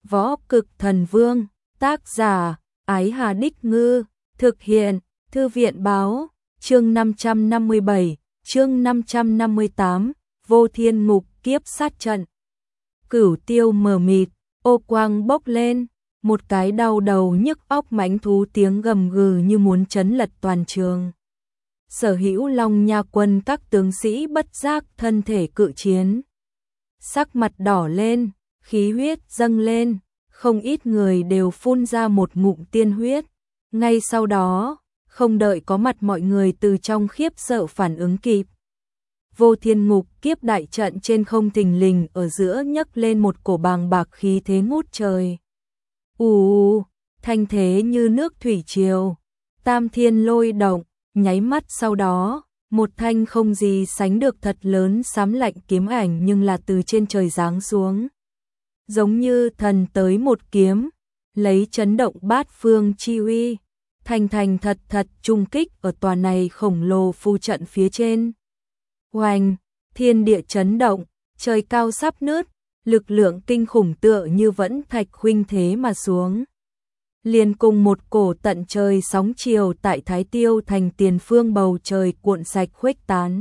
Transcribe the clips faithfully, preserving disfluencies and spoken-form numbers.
Võ Cực Thần Vương, tác giả, Ái Hà Đích Ngư, thực hiện, Thư viện Báo, chương năm trăm năm mươi bảy, chương năm trăm năm mươi tám, Vô Thiên Ngục Kiếp Sát Trận. Cửu tiêu mờ mịt, ô quang bốc lên, một cái đau đầu nhức óc mãnh thú tiếng gầm gừ như muốn chấn lật toàn trường. Sở hữu Long Nha quân các tướng sĩ bất giác thân thể cự chiến. Sắc mặt đỏ lên, khí huyết dâng lên, không ít người đều phun ra một ngụm tiên huyết. Ngay sau đó, không đợi có mặt mọi người từ trong khiếp sợ phản ứng kịp. Vô Thiên Ngục Kiếp đại trận trên không thình lình ở giữa nhấc lên một cổ bàng bạc khí thế ngút trời. Ù ù, thanh thế như nước thủy triều, tam thiên lôi động, nháy mắt sau đó, một thanh không gì sánh được thật lớn xám lạnh kiếm ảnh nhưng là từ trên trời giáng xuống. Giống như thần tới một kiếm, lấy chấn động bát phương chi uy, thành thành thật thật trung kích ở tòa này khổng lồ phù trận phía trên. Oanh, thiên địa chấn động, trời cao sắp nứt, lực lượng kinh khủng tựa như vẫn thạch khuynh thế mà xuống. Liền cùng một cổ tận trời sóng chiều tại Thái Tiêu thành tiền phương bầu trời cuộn sạch khuếch tán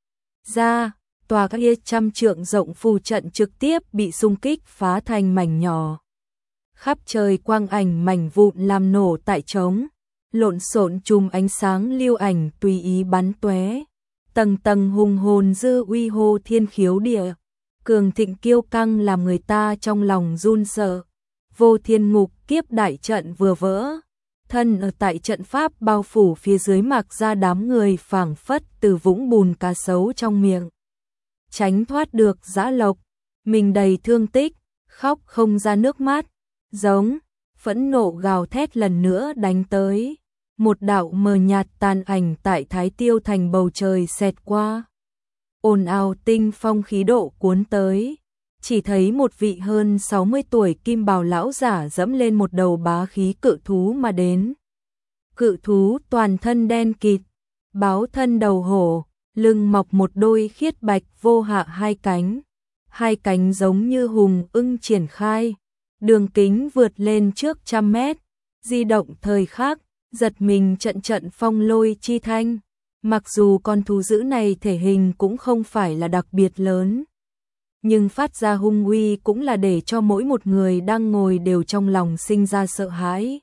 ra, tòa kia trăm trượng rộng phù trận trực tiếp bị xung kích phá thành mảnh nhỏ. Khắp trời quang ảnh mảnh vụn làm nổ tại trống, lộn xộn chùm ánh sáng lưu ảnh tùy ý bắn tóe. Tầng tầng hùng hồn dư uy hô thiên khiếu địa, cường thịnh kiêu căng làm người ta trong lòng run sợ. Vô Thiên Ngục Kiếp đại trận vừa vỡ, thân ở tại trận pháp bao phủ phía dưới mặc ra đám người phảng phất từ vũng bùn cá sấu trong miệng. Tránh thoát được dã lộc, mình đầy thương tích, khóc không ra nước mắt, giống, phẫn nộ gào thét lần nữa đánh tới. Một đạo mờ nhạt tàn ảnh tại Thái Tiêu thành bầu trời xẹt qua. Ồn ào tinh phong khí độ cuốn tới. Chỉ thấy một vị hơn sáu mươi tuổi kim bào lão giả dẫm lên một đầu bá khí cự thú mà đến. Cự thú toàn thân đen kịt, báo thân đầu hổ, lưng mọc một đôi khiết bạch vô hạ hai cánh. Hai cánh giống như hùng ưng triển khai, đường kính vượt lên trước trăm mét, di động thời khắc, giật mình trận trận phong lôi chi thanh. Mặc dù con thú dữ này thể hình cũng không phải là đặc biệt lớn, nhưng phát ra hung uy cũng là để cho mỗi một người đang ngồi đều trong lòng sinh ra sợ hãi.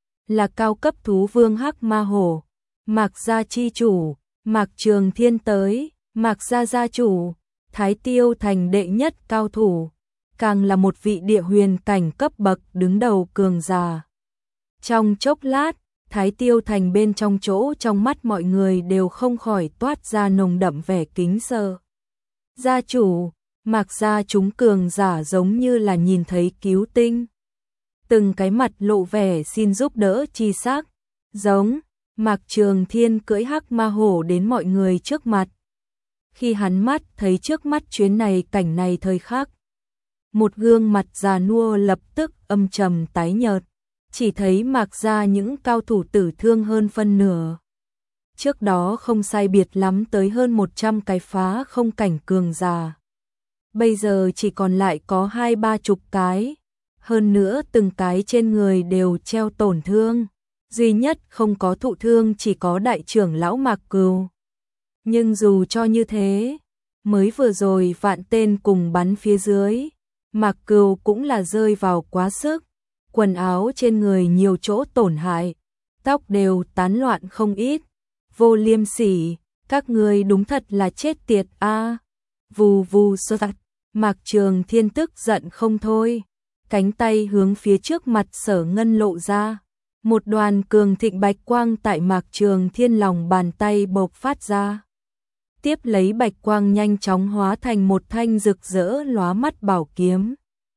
Là cao cấp thú vương Hắc Ma Hổ, Mạc gia chi chủ, Mạc Trường Thiên tới, Mạc gia gia chủ, Thái Tiêu thành đệ nhất cao thủ, càng là một vị địa huyền cảnh cấp bậc đứng đầu cường giả. Trong chốc lát, Thái Tiêu thành bên trong chỗ trong mắt mọi người đều không khỏi toát ra nồng đậm vẻ kính sợ. Gia chủ, Mạc gia chúng cường giả giống như là nhìn thấy cứu tinh. Từng cái mặt lộ vẻ xin giúp đỡ chi sắc, giống, Mạc Trường Thiên cưỡi Hắc Ma Hổ đến mọi người trước mặt. Khi hắn mắt thấy trước mắt chuyến này cảnh này thời khắc, một gương mặt già nua lập tức âm trầm tái nhợt. Chỉ thấy Mạc gia những cao thủ tử thương hơn phân nửa. Trước đó không sai biệt lắm tới hơn một trăm cái phá không cảnh cường giả. Bây giờ chỉ còn lại có hai ba chục cái. Hơn nữa từng cái trên người đều treo tổn thương. Duy nhất không có thụ thương chỉ có đại trưởng lão Mạc Cừu. Nhưng dù cho như thế, mới vừa rồi vạn tên cùng bắn phía dưới, Mạc Cừu cũng là rơi vào quá sức. Quần áo trên người nhiều chỗ tổn hại, tóc đều tán loạn không ít. Vô liêm sỉ, các người đúng thật là chết tiệt a. À. Vù vù sơ tạch, Mạc Trường Thiên tức giận không thôi, cánh tay hướng phía trước mặt Sở Ngân lộ ra. Một đoàn cường thịnh bạch quang tại Mạc Trường Thiên lòng bàn tay bộc phát ra. Tiếp lấy bạch quang nhanh chóng hóa thành một thanh rực rỡ lóa mắt bảo kiếm.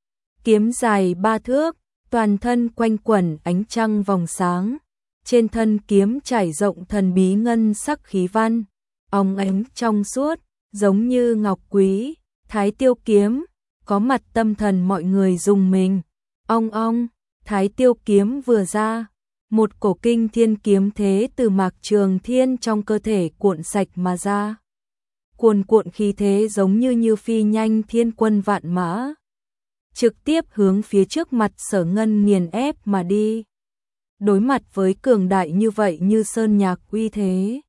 Kiếm dài ba thước, toàn thân quanh quẩn ánh trăng vòng sáng, trên thân kiếm trải rộng thần bí ngân sắc khí văn, óng ánh trong suốt, giống như ngọc quý. Thái Tiêu kiếm, có mặt tâm thần mọi người rùng mình. Ong ong, Thái Tiêu kiếm vừa ra, một cổ kinh thiên kiếm thế từ Mạc Trường Thiên trong cơ thể cuộn sạch mà ra. Cuồn cuộn khí thế giống như như phi nhanh thiên quân vạn mã. trực tiếp hướng phía trước mặt Sở Ngân nghiền ép mà đi. Đối mặt với cường đại như vậy như sơn nhạc uy thế,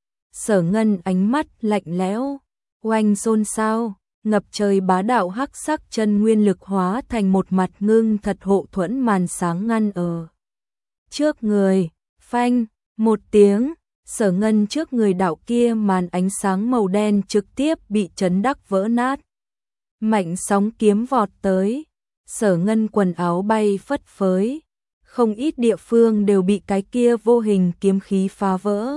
Sở Ngân ánh mắt lạnh lẽo, oanh xôn xao, ngập trời bá đạo hắc sắc chân nguyên lực hóa thành một mặt ngưng thật hộ thuẫn màn sáng ngăn ở trước người. Phanh, một tiếng, Sở Ngân trước người đạo kia màn ánh sáng màu đen trực tiếp bị chấn đắc vỡ nát. Mạnh sóng kiếm vọt tới, Sở Ngân quần áo bay phất phới, không ít địa phương đều bị cái kia vô hình kiếm khí phá vỡ.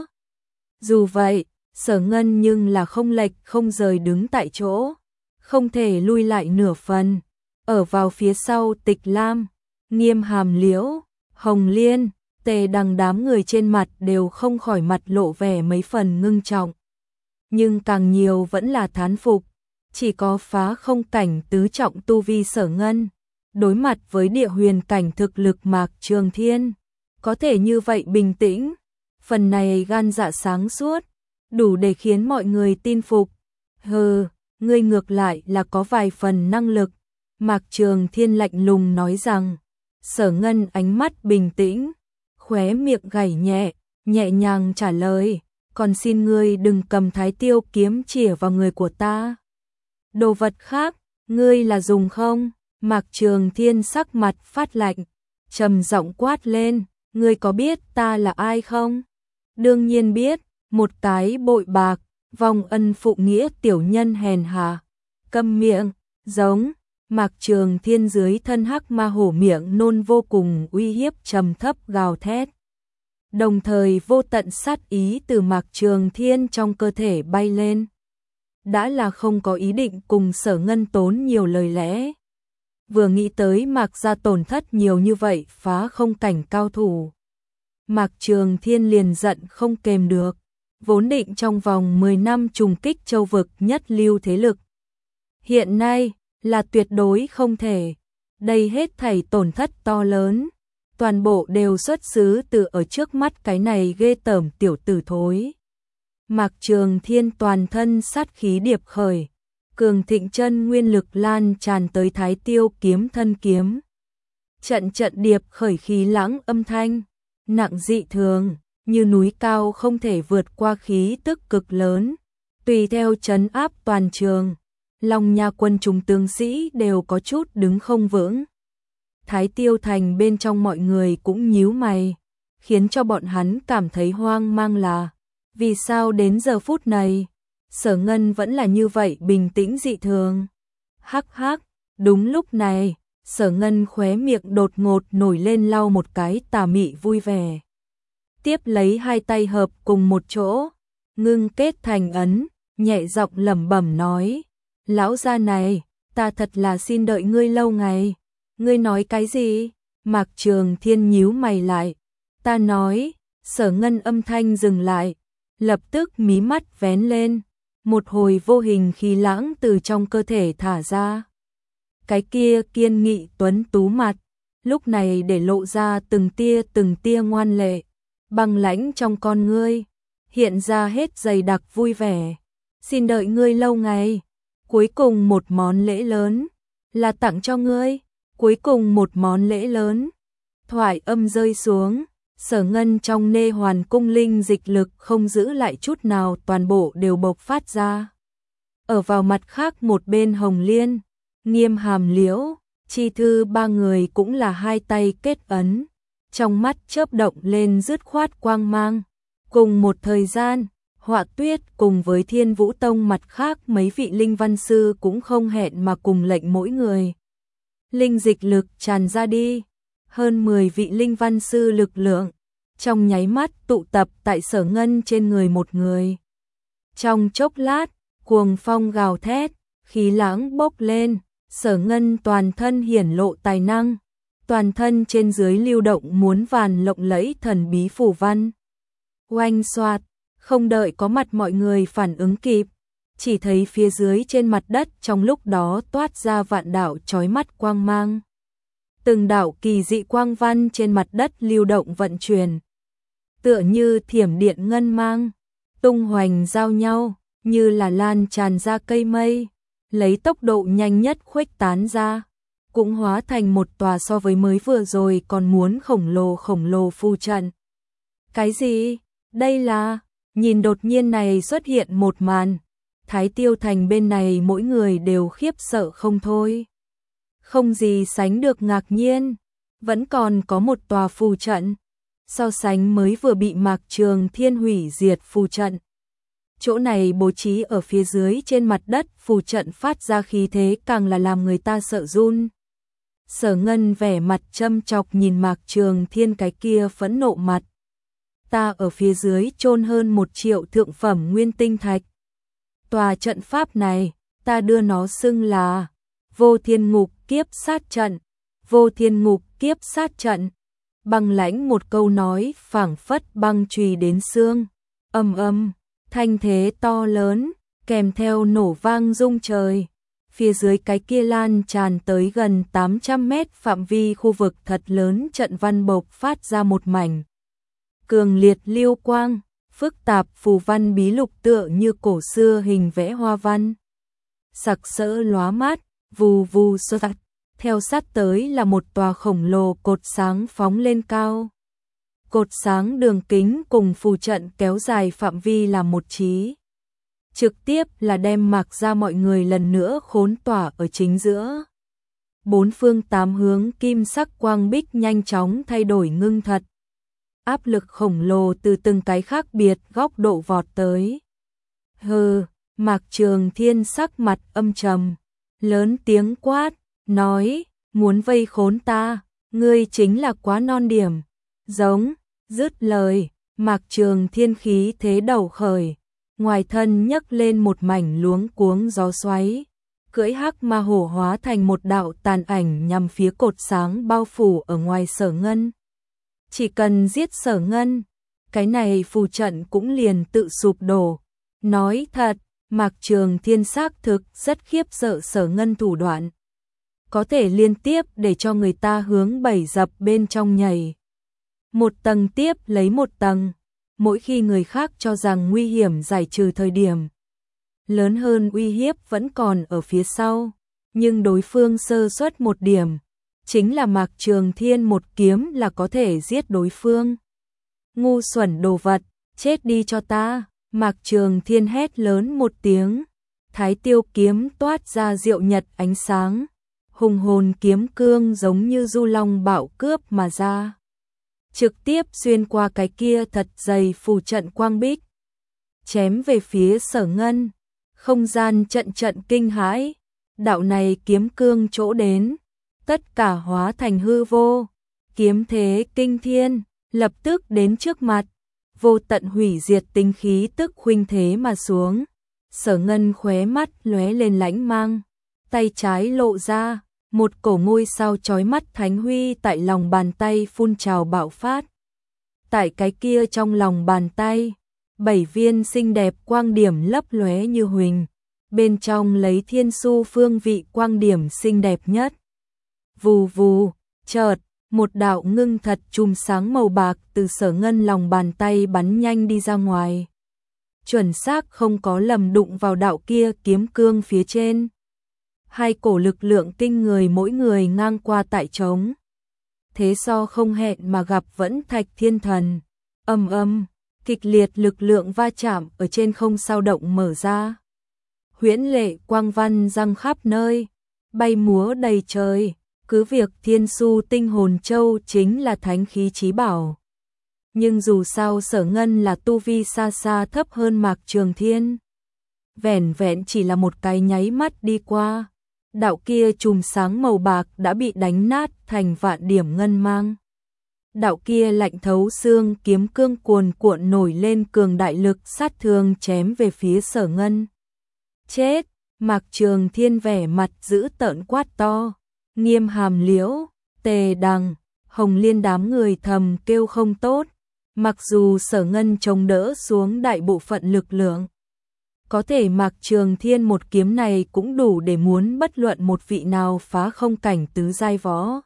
Dù vậy, Sở Ngân nhưng là không lệch không rời đứng tại chỗ, không thể lui lại nửa phần. Ở vào phía sau Tịch Lam, Nghiêm Hàm Liễu, Hồng Liên, Tề Đằng đám người trên mặt đều không khỏi mặt lộ vẻ mấy phần ngưng trọng. Nhưng càng nhiều vẫn là thán phục, chỉ có phá không cảnh tứ trọng tu vi Sở Ngân, đối mặt với địa huyền cảnh thực lực Mạc Trường Thiên, có thể như vậy bình tĩnh, phần này gan dạ sáng suốt, đủ để khiến mọi người tin phục. Hừ, ngươi ngược lại là có vài phần năng lực, Mạc Trường Thiên lạnh lùng nói rằng. Sở Ngân ánh mắt bình tĩnh, khóe miệng gảy nhẹ, nhẹ nhàng trả lời, còn xin ngươi đừng cầm Thái Tiêu kiếm chĩa vào người của ta. Đồ vật khác, ngươi là dùng không? Mạc Trường Thiên sắc mặt phát lạnh, trầm giọng quát lên, ngươi có biết ta là ai không? Đương nhiên biết, một cái bội bạc, vong ân phụ nghĩa tiểu nhân hèn hạ. Câm miệng, giống. Mạc Trường Thiên dưới thân hắc ma hổ miệng nôn vô cùng uy hiếp trầm thấp gào thét. Đồng thời vô tận sát ý từ Mạc Trường Thiên trong cơ thể bay lên. Đã là không có ý định cùng Sở Ngân tốn nhiều lời lẽ. Vừa nghĩ tới Mạc gia tổn thất nhiều như vậy phá không cảnh cao thủ. Mạc Trường Thiên liền giận không kềm được. Vốn định trong vòng mười năm trùng kích châu vực nhất lưu thế lực. Hiện nay là tuyệt đối không thể. Đây hết thảy tổn thất to lớn, toàn bộ đều xuất xứ từ ở trước mắt cái này ghê tởm tiểu tử thối. Mạc Trường Thiên toàn thân sát khí điệp khởi, cường thịnh chân nguyên lực lan tràn tới Thái Tiêu kiếm thân kiếm. Trận trận điệp khởi khí lãng âm thanh, nặng dị thường, như núi cao không thể vượt qua khí tức cực lớn, tùy theo trấn áp toàn trường. Long Nha quân chúng tướng sĩ đều có chút đứng không vững. Thái Tiêu thành bên trong mọi người cũng nhíu mày, khiến cho bọn hắn cảm thấy hoang mang là vì sao đến giờ phút này Sở Ngân vẫn là như vậy bình tĩnh dị thường. Hắc hắc, đúng lúc này, Sở Ngân khóe miệng đột ngột nổi lên lau một cái tà mị vui vẻ. Tiếp lấy hai tay hợp cùng một chỗ, ngưng kết thành ấn, nhẹ giọng lẩm bẩm nói. Lão gia này, ta thật là xin đợi ngươi lâu ngày. Ngươi nói cái gì? Mạc Trường Thiên nhíu mày lại. Ta nói, Sở Ngân âm thanh dừng lại, lập tức mí mắt vén lên, một hồi vô hình khí lãng từ trong cơ thể thả ra. Cái kia kiên nghị tuấn tú mặt, lúc này để lộ ra từng tia từng tia ngoan lệ, băng lãnh trong con ngươi, hiện ra hết dày đặc vui vẻ. Xin đợi ngươi lâu ngày. Cuối cùng một món lễ lớn, là tặng cho ngươi, cuối cùng một món lễ lớn. Thoại âm rơi xuống, Sở Ngân trong nê hoàn cung linh dịch lực không giữ lại chút nào toàn bộ đều bộc phát ra. Ở vào mặt khác một bên Hồng Liên, Nghiêm Hàm Liễu, Chi Thư ba người cũng là hai tay kết ấn, trong mắt chớp động lên dứt khoát quang mang. Cùng một thời gian, Họa Tuyết cùng với Thiên Vũ Tông mặt khác mấy vị linh văn sư cũng không hẹn mà cùng lệnh mỗi người. Linh dịch lực tràn ra đi, hơn mười vị linh văn sư lực lượng, trong nháy mắt tụ tập tại Sở Ngân trên người một người. Trong chốc lát, cuồng phong gào thét, khí lãng bốc lên, Sở Ngân toàn thân hiển lộ tài năng, toàn thân trên dưới lưu động muốn vàn lộng lẫy thần bí phù văn. Oanh xoạt, không đợi có mặt mọi người phản ứng kịp, chỉ thấy phía dưới trên mặt đất trong lúc đó toát ra vạn đạo chói mắt quang mang. Từng đạo kỳ dị quang văn trên mặt đất lưu động vận chuyển, tựa như thiểm điện ngân mang, tung hoành giao nhau, như là lan tràn ra cây mây, lấy tốc độ nhanh nhất khuếch tán ra. cũng hóa thành một tòa so với mới vừa rồi còn muốn khổng lồ khổng lồ phù trận. Cái gì? Đây là... Nhìn đột nhiên này xuất hiện một màn, Thái Tiêu Thành bên này mỗi người đều khiếp sợ không thôi. Không gì sánh được ngạc nhiên, vẫn còn có một tòa phù trận, so sánh mới vừa bị Mạc Trường Thiên hủy diệt phù trận. Chỗ này bố trí ở phía dưới trên mặt đất, phù trận phát ra khí thế càng là làm người ta sợ run. Sở Ngân vẻ mặt châm chọc nhìn Mạc Trường Thiên cái kia phẫn nộ mặt. Ta ở phía dưới chôn hơn một triệu thượng phẩm nguyên tinh thạch. Tòa trận pháp này, ta đưa nó xưng là Vô Thiên Ngục Kiếp Sát Trận. Vô Thiên Ngục Kiếp Sát Trận. Băng lãnh một câu nói phảng phất băng chùy đến xương. Ầm ầm, thanh thế to lớn, kèm theo nổ vang rung trời. Phía dưới cái kia lan tràn tới gần tám trăm mét phạm vi khu vực thật lớn, trận văn bộc phát ra một mảnh cường liệt lưu quang, phức tạp phù văn bí lục tựa như cổ xưa hình vẽ hoa văn. Sặc sỡ lóa mắt, vù vù xuất tạt, theo sát tới là một tòa khổng lồ cột sáng phóng lên cao. Cột sáng đường kính cùng phù trận kéo dài phạm vi là một trí. Trực tiếp là đem Mạc ra mọi người lần nữa khốn tỏa ở chính giữa. Bốn phương tám hướng kim sắc quang bích nhanh chóng thay đổi ngưng thật. Áp lực khổng lồ từ từng cái khác biệt góc độ vọt tới. Hừ, Mạc Trường Thiên sắc mặt âm trầm, lớn tiếng quát, nói, muốn vây khốn ta, ngươi chính là quá non điểm. Giống, dứt lời, Mạc Trường Thiên khí thế đầu khởi, ngoài thân nhấc lên một mảnh luống cuống gió xoáy, cưỡi hắc ma hổ hóa thành một đạo tàn ảnh nhằm phía cột sáng bao phủ ở ngoài Sở Ngân. Chỉ cần giết Sở Ngân, cái này phù trận cũng liền tự sụp đổ. Nói thật, Mạc Trường Thiên xác thực rất khiếp sợ Sở Ngân thủ đoạn. Có thể liên tiếp để cho người ta hướng bảy dập bên trong nhảy. Một tầng tiếp lấy một tầng, mỗi khi người khác cho rằng nguy hiểm giải trừ thời điểm. Lớn hơn uy hiếp vẫn còn ở phía sau, nhưng đối phương sơ suất một điểm. Chính là Mạc Trường Thiên một kiếm là có thể giết đối phương. Ngu xuẩn đồ vật, chết đi cho ta. Mạc Trường Thiên hét lớn một tiếng. Thái Tiêu kiếm toát ra diệu nhật ánh sáng. Hùng hồn kiếm cương giống như du long bạo cướp mà ra. Trực tiếp xuyên qua cái kia thật dày phù trận quang bích. Chém về phía Sở Ngân. Không gian trận trận kinh hãi. Đạo này kiếm cương chỗ đến. Tất cả hóa thành hư vô, kiếm thế kinh thiên, lập tức đến trước mặt, vô tận hủy diệt tinh khí tức khuynh thế mà xuống. Sở Ngân khóe mắt lóe lên lãnh mang, tay trái lộ ra, một cổ ngôi sao chói mắt thánh huy tại lòng bàn tay phun trào bạo phát. Tại cái kia trong lòng bàn tay, bảy viên xinh đẹp quang điểm lấp lóe như huỳnh, bên trong lấy thiên su phương vị quang điểm xinh đẹp nhất. Vù vù, chợt, một đạo ngưng thật chùm sáng màu bạc từ Sở Ngân lòng bàn tay bắn nhanh đi ra ngoài. Chuẩn xác không có lầm đụng vào đạo kia kiếm cương phía trên. Hai cổ lực lượng kinh người mỗi người ngang qua tại trống. Thế so không hẹn mà gặp vẫn thạch thiên thần. Âm âm, kịch liệt lực lượng va chạm ở trên không sao động mở ra. Huyễn lệ quang văn răng khắp nơi, bay múa đầy trời. Cứ việc Thiên Su Tinh Hồn Châu chính là thánh khí chí bảo. Nhưng dù sao Sở Ngân là tu vi xa xa thấp hơn Mạc Trường Thiên. Vẻn vẹn chỉ là một cái nháy mắt đi qua. Đạo kia chùm sáng màu bạc đã bị đánh nát thành vạn điểm ngân mang. Đạo kia lạnh thấu xương kiếm cương cuồn cuộn nổi lên cường đại lực sát thương chém về phía Sở Ngân. Chết! Mạc Trường Thiên vẻ mặt dữ tợn quát to. Nghiêm Hàm Liễu, Tề Đằng, Hồng Liên đám người thầm kêu không tốt. Mặc dù Sở Ngân chống đỡ xuống đại bộ phận lực lượng, có thể Mạc Trường Thiên một kiếm này cũng đủ để muốn bất luận một vị nào phá không cảnh tứ giai võ.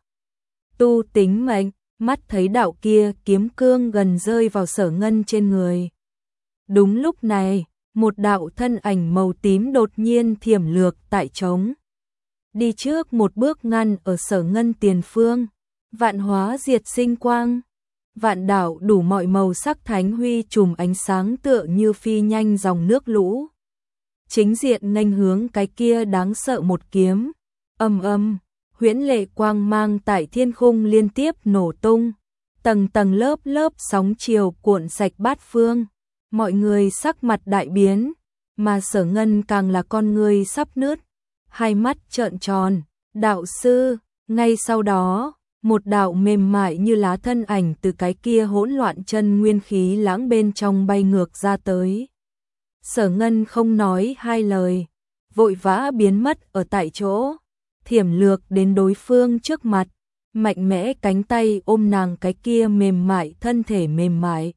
Tu tính mệnh, mắt thấy đạo kia kiếm cương gần rơi vào Sở Ngân trên người. Đúng lúc này, một đạo thân ảnh màu tím đột nhiên thiểm lược tại trống. đi trước một bước ngăn ở Sở Ngân tiền phương, vạn hóa diệt sinh quang. Vạn đảo đủ mọi màu sắc thánh huy trùm ánh sáng tựa như phi nhanh dòng nước lũ. Chính diện nghênh hướng cái kia đáng sợ một kiếm, âm âm, huyễn lệ quang mang tại thiên khung liên tiếp nổ tung, tầng tầng lớp lớp sóng chiều cuộn sạch bát phương, mọi người sắc mặt đại biến, mà Sở Ngân càng là con người sắp nứt, hai mắt trợn tròn, đạo sư, ngay sau đó, một đạo mềm mại như lá thân ảnh từ cái kia hỗn loạn chân nguyên khí lãng bên trong bay ngược ra tới. Sở Ngân không nói hai lời, vội vã biến mất ở tại chỗ, thiểm lược đến đối phương trước mặt, mạnh mẽ cánh tay ôm nàng cái kia mềm mại thân thể mềm mại.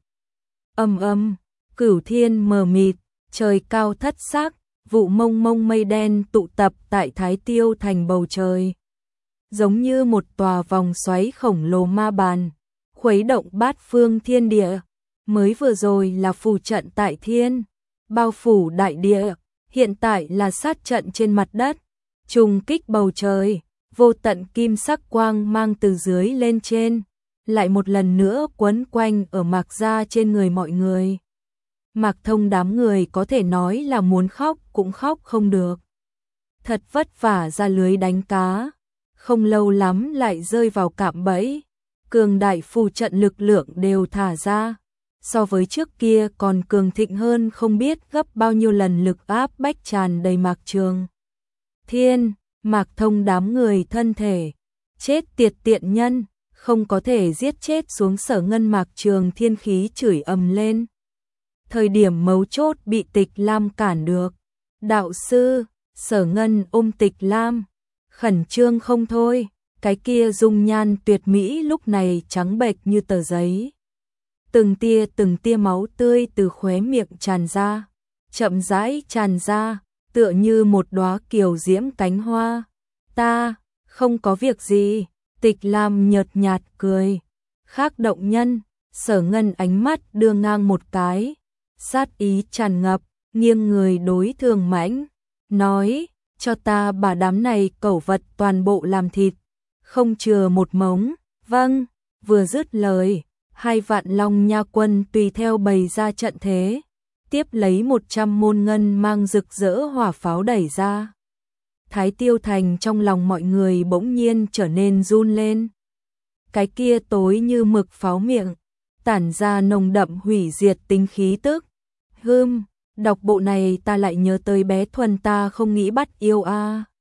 Âm âm, cửu thiên mờ mịt, trời cao thất sắc, vụ mông mông mây đen tụ tập tại Thái Tiêu thành bầu trời. Giống như một tòa vòng xoáy khổng lồ ma bàn, khuấy động bát phương thiên địa. Mới vừa rồi là phù trận tại thiên, bao phủ đại địa, hiện tại là sát trận trên mặt đất, trùng kích bầu trời, vô tận kim sắc quang mang từ dưới lên trên, lại một lần nữa quấn quanh ở Mạc gia trên người mọi người. Mạc Thông đám người có thể nói là muốn khóc cũng khóc không được. Thật vất vả ra lưới đánh cá, không lâu lắm lại rơi vào cạm bẫy, cường đại phù trận lực lượng đều thả ra, so với trước kia còn cường thịnh hơn không biết gấp bao nhiêu lần lực áp bách tràn đầy Mạc Trường. Thiên, Mạc Thông đám người thân thể, chết tiệt tiện nhân, không có thể giết chết xuống Sở Ngân. Mạc Trường Thiên khí chửi ầm lên. Thời điểm mấu chốt bị Tịch Lam cản được. Đạo sư, Sở Ngân ôm Tịch Lam, khẩn trương không thôi, cái kia dung nhan tuyệt mỹ lúc này trắng bệch như tờ giấy. Từng tia từng tia máu tươi từ khóe miệng tràn ra, chậm rãi tràn ra, tựa như một đóa kiều diễm cánh hoa. Ta, không có việc gì, Tịch Lam nhợt nhạt cười. Khác động nhân, Sở Ngân ánh mắt đưa ngang một cái, sát ý tràn ngập, nghiêng người đối Thường Mãnh, nói, cho ta bà đám này cẩu vật toàn bộ làm thịt, không chừa một mống. Vâng, vừa dứt lời, hai vạn long nha quân tùy theo bày ra trận thế, tiếp lấy một trăm môn ngân mang rực rỡ hỏa pháo đẩy ra. Thái Tiêu thành trong lòng mọi người bỗng nhiên trở nên run lên. Cái kia tối như mực pháo miệng, tản ra nồng đậm hủy diệt tính khí tức. Hưm, đọc bộ này ta lại nhớ tới bé Thuần ta không nghĩ bắt yêu a. À.